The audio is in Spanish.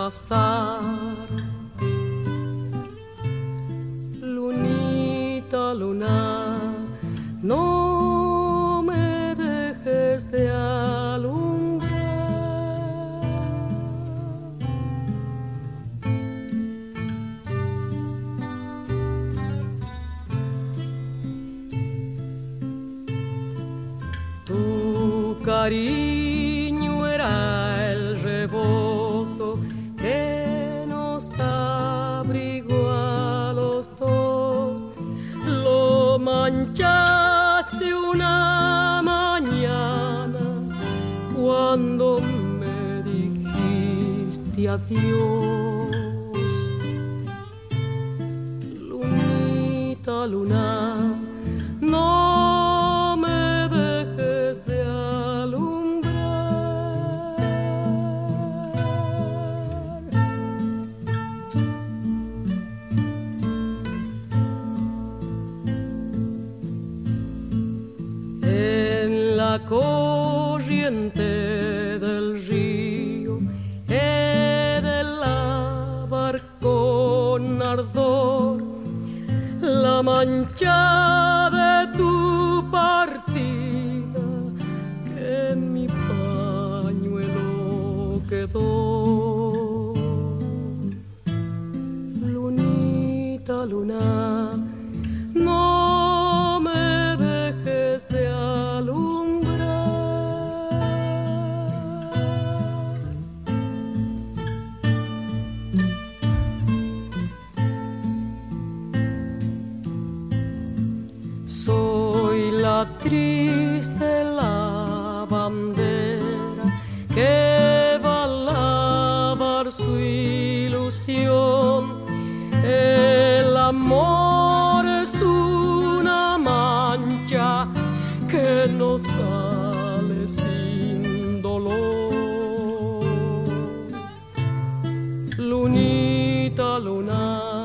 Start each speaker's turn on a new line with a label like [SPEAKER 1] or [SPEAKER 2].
[SPEAKER 1] pasar. Lunita, luna, no me dejes de alumbrar. Tu cariño era el rebozo que nos abrigó a los dos. Lo manchaste una mañana cuando me dijiste adiós. Lunita, luna, no me dejes de alumbrar. En la corriente del río he de lavar con ardor la mancha de tu partida que en mi pañuelo quedó. Lunita, luna, no me dejes de alumbrar. Soy la triste lavandera que va a lavar su ilusión. El amor es una mancha que no sale sin dolor. Lunita, luna,